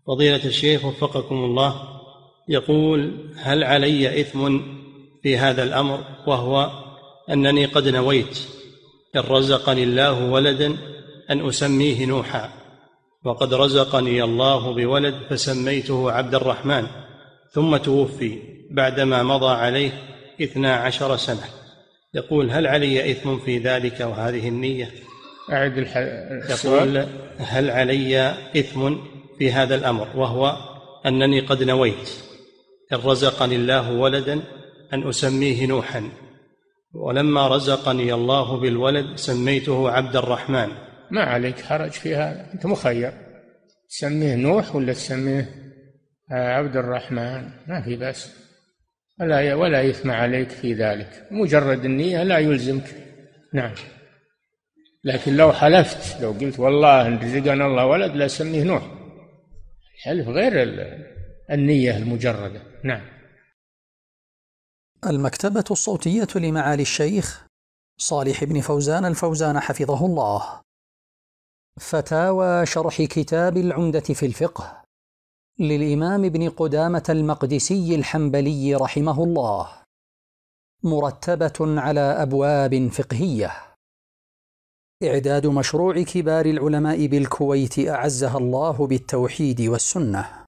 فضيلة الشيخ وفقكم الله، يقول: هل علي إثم في هذا الأمر، وهو أنني قد نويت إن رزقني الله ولدا أن أسميه نوحا، وقد رزقني الله بولد فسميته عبد الرحمن، ثم توفي بعدما مضى عليه 12 سنة. يقول: هل علي إثم في ذلك وهذه النية؟ يقول: هل علي إثم في هذا الأمر، وهو أنني قد نويت إن رزقني الله ولدا أن أسميه نوحا، ولما رزقني الله بالولد سميته عبد الرحمن. ما عليك حرج في هذا، أنت مخير، تسميه نوح ولا تسميه عبد الرحمن، ما في بأس، ولا إثم عليك في ذلك، مجرد النية لا يلزمك. نعم، لكن لو حلفت، لو قلت والله إن رزقنا الله ولد لا سميه نوح، حلف غير النية المجردة. نعم. المكتبة الصوتية لمعالي الشيخ صالح بن فوزان الفوزان حفظه الله. فتاوى شرح كتاب العمدة في الفقه للإمام ابن قدامة المقدسي الحنبلي رحمه الله، مرتبة على أبواب فقهية. إعداد مشروع كبار العلماء بالكويت أعزها الله بالتوحيد والسنة.